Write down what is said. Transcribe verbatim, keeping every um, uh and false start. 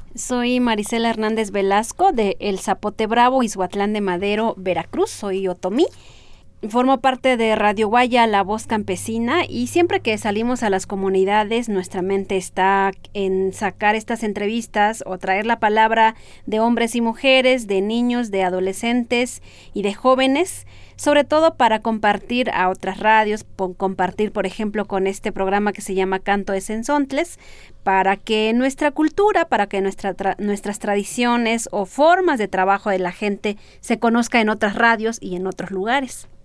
Soy Marisela Hernández Velasco de El Zapote Bravo, Ixhuatlán de Madero, Veracruz. Soy otomí. Formo parte de Radio Guaya, La Voz Campesina, y siempre que salimos a las comunidades, nuestra mente está en sacar estas entrevistas o traer la palabra de hombres y mujeres, de niños, de adolescentes y de jóvenes, sobre todo para compartir a otras radios, por compartir, por ejemplo, con este programa que se llama Canto de Cenzontles, para que nuestra cultura, para que nuestra tra- nuestras tradiciones o formas de trabajo de la gente se conozca en otras radios y en otros lugares.